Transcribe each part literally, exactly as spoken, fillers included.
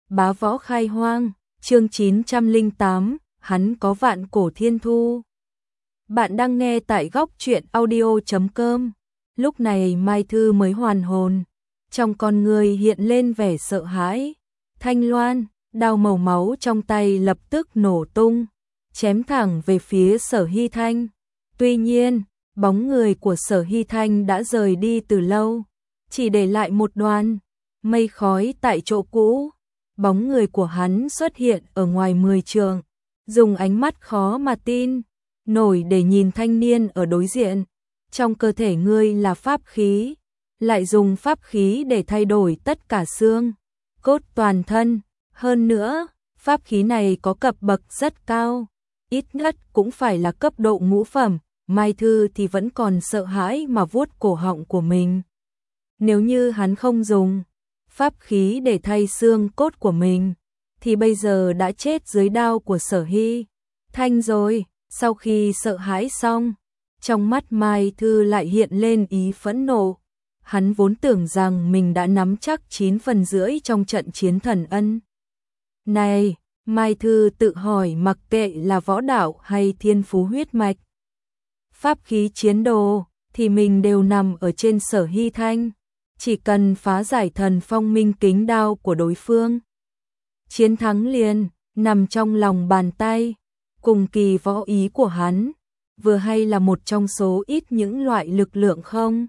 Bá võ khai hoang, chương chín trăm lẻ tám, hắn có vạn cổ thiên thu. Bạn đang nghe tại góc truyện audio chấm com. Lúc này Mai Thư mới hoàn hồn, trong con người hiện lên vẻ sợ hãi. Thanh loan, đao màu máu trong tay lập tức nổ tung, chém thẳng về phía Sở Hy Thanh. Tuy nhiên, bóng người của Sở Hy Thanh đã rời đi từ lâu, chỉ để lại một đoàn mây khói tại chỗ cũ. Bóng người của hắn xuất hiện ở ngoài mười trượng, dùng ánh mắt khó mà tin nổi để nhìn thanh niên ở đối diện. Trong cơ thể ngươi là pháp khí, lại dùng pháp khí để thay đổi tất cả xương cốt toàn thân. Hơn nữa, pháp khí này có cấp bậc rất cao, ít nhất cũng phải là cấp độ ngũ phẩm. Mai Thư thì vẫn còn sợ hãi mà vuốt cổ họng của mình. Nếu như hắn không dùng pháp khí để thay xương cốt của mình, thì bây giờ đã chết dưới đao của Sở Hy Thanh rồi. Sau khi sợ hãi xong, trong mắt Mai Thư lại hiện lên ý phẫn nộ. Hắn vốn tưởng rằng mình đã nắm chắc chín phần rưỡi trong trận chiến thần ân. Này, Mai Thư tự hỏi, mặc kệ là võ đạo hay thiên phú huyết mạch, pháp khí chiến đồ, thì mình đều nằm ở trên Sở Hy Thanh. Chỉ cần phá giải thần phong minh kính đao của đối phương, chiến thắng liền nằm trong lòng bàn tay. Cùng kỳ võ ý của hắn, vừa hay là một trong số ít những loại lực lượng không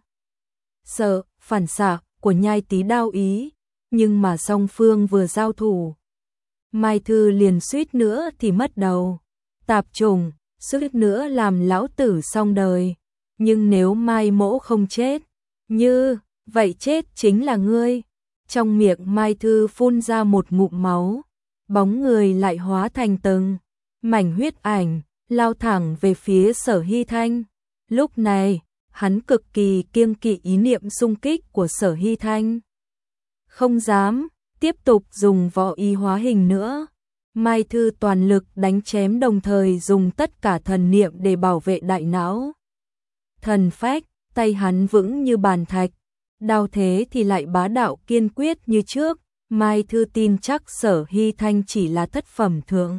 sợ phản xạ của nhai tí đao ý. Nhưng mà song phương vừa giao thủ, Mai Thư liền suýt nữa thì mất đầu. Tạp trùng, suýt nữa làm lão tử xong đời. Nhưng nếu Mai mỗ không chết, như vậy chết chính là ngươi. Trong miệng Mai Thư phun ra một ngụm máu, bóng người lại hóa thành từng mảnh huyết ảnh, lao thẳng về phía Sở Hy Thanh. Lúc này, hắn cực kỳ kiêng kỵ ý niệm xung kích của Sở Hy Thanh, không dám tiếp tục dùng võ ý hóa hình nữa. Mai Thư toàn lực đánh chém, đồng thời dùng tất cả thần niệm để bảo vệ đại não. Thần phách, tay hắn vững như bàn thạch, đao thế thì lại bá đạo kiên quyết như trước. Mai Thư tin chắc Sở Hy Thanh chỉ là thất phẩm thượng,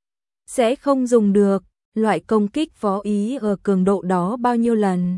sẽ không dùng được loại công kích võ ý ở cường độ đó bao nhiêu lần.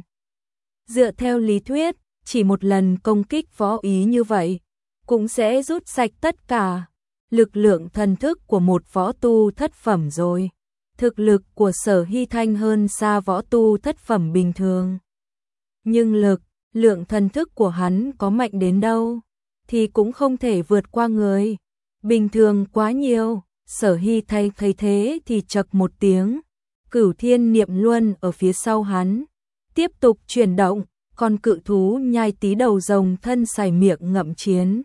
Dựa theo lý thuyết, chỉ một lần công kích võ ý như vậy cũng sẽ rút sạch tất cả lực lượng thần thức của một võ tu thất phẩm rồi. Thực lực của Sở Hy Thanh hơn xa võ tu thất phẩm bình thường, nhưng lực lượng thần thức của hắn có mạnh đến đâu thì cũng không thể vượt qua người bình thường quá nhiều. Sở Hy Thanh thấy thế thì chậc một tiếng, Cửu Thiên Niệm Luân ở phía sau hắn tiếp tục chuyển động, con cự thú nhai tí đầu rồng thân xài miệng ngậm chiến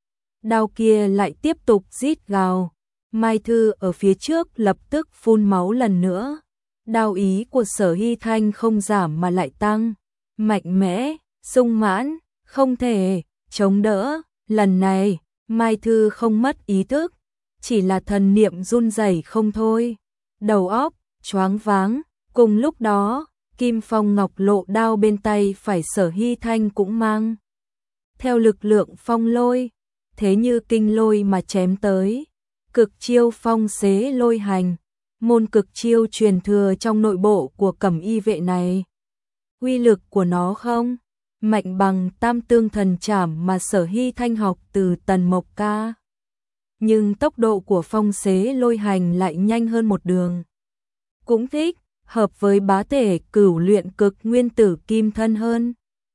đao kia lại tiếp tục rít gào. Mai Thư ở phía trước lập tức phun máu lần nữa. Đao ý của Sở Hy Thanh không giảm mà lại tăng, mạnh mẽ, sung mãn, không thể chống đỡ. Lần này, Mai Thư không mất ý thức, chỉ là thần niệm run rẩy không thôi, đầu óc choáng váng. Cùng lúc đó, Kim Phong Ngọc Lộ đao bên tay phải Sở Hy Thanh cũng mang theo lực lượng phong lôi, thế như kinh lôi mà chém tới. Cực chiêu phong xế lôi hành, môn cực chiêu truyền thừa trong nội bộ của Cẩm Y vệ này. Uy lực của nó không mạnh bằng Tam Tương Thần Trảm mà Sở Hy Thanh học từ Tần Mộc Ca, nhưng tốc độ của phong xế lôi hành lại nhanh hơn một đường. Cũng thích hợp với bá thể cửu luyện cực nguyên tử kim thân hơn,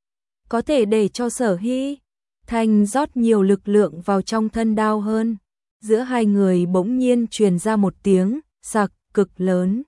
có thể để cho Sở Hy Thanh rót nhiều lực lượng vào trong thân đao hơn. Giữa hai người bỗng nhiên truyền ra một tiếng sặc cực lớn.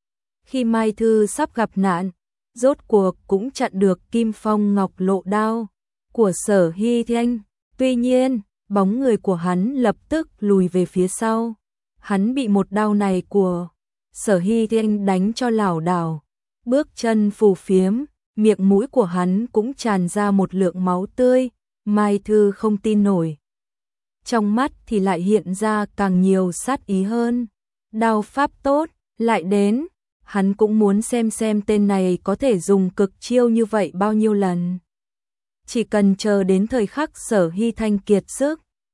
Khi Mai Thư sắp gặp nạn, rốt cuộc cũng chặn được Kim Phong Ngọc Lộ đao của Sở Hy Thanh. Tuy nhiên, bóng người của hắn lập tức lùi về phía sau. Hắn bị một đao này của Sở Hy Thanh đánh cho lảo đảo, bước chân phù phiếm, miệng mũi của hắn cũng tràn ra một lượng máu tươi. Mai Thư không tin nổi, trong mắt thì lại hiện ra càng nhiều sát ý hơn. Đao pháp tốt lại đến, hắn cũng muốn xem xem tên này có thể dùng cực chiêu như vậy bao nhiêu lần. Chỉ cần chờ đến thời khắc Sở Hy Thanh kiệt sức,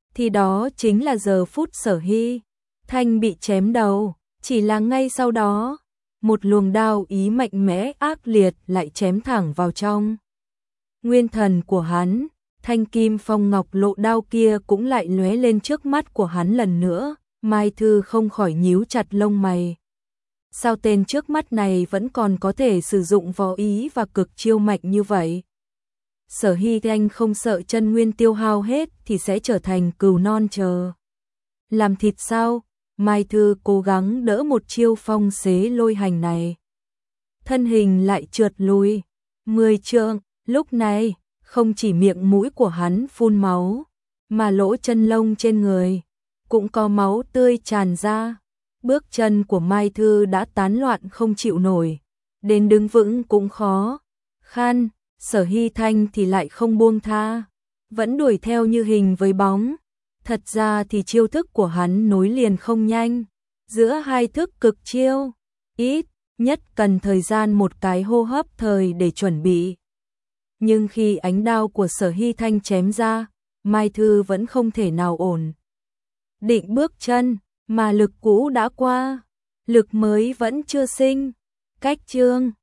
thì đó chính là giờ phút Sở Hy Thanh bị chém đầu, chỉ là ngay sau đó, một luồng đao ý mạnh mẽ ác liệt lại chém thẳng vào trong nguyên thần của hắn, thanh kim phong ngọc lộ đao kia cũng lại lóe lên trước mắt của hắn lần nữa, Mai Thư không khỏi nhíu chặt lông mày. Sao tên trước mắt này vẫn còn có thể sử dụng võ ý và cực chiêu mạnh như vậy? Sở Hy Thanh không sợ chân nguyên tiêu hao hết thì sẽ trở thành cừu non chờ làm thịt sao? Mai Thư cố gắng đỡ một chiêu phong xế lôi hành này. Thân hình lại trượt lùi mười trượng, lúc này, không chỉ miệng mũi của hắn phun máu, mà lỗ chân lông trên người cũng có máu tươi tràn ra. Bước chân của Mai Thư đã tán loạn không chịu nổi, đến đứng vững cũng khó khăn. Sở Hy Thanh thì lại không buông tha, vẫn đuổi theo như hình với bóng. Thật ra thì chiêu thức của hắn nối liền không nhanh, giữa hai thức cực chiêu, ít nhất cần thời gian một cái hô hấp thời để chuẩn bị. Nhưng khi ánh đao của Sở Hy Thanh chém ra, Mai Thư vẫn không thể nào ổn định bước chân, mà lực cũ đã qua, lực mới vẫn chưa sinh. Cách chương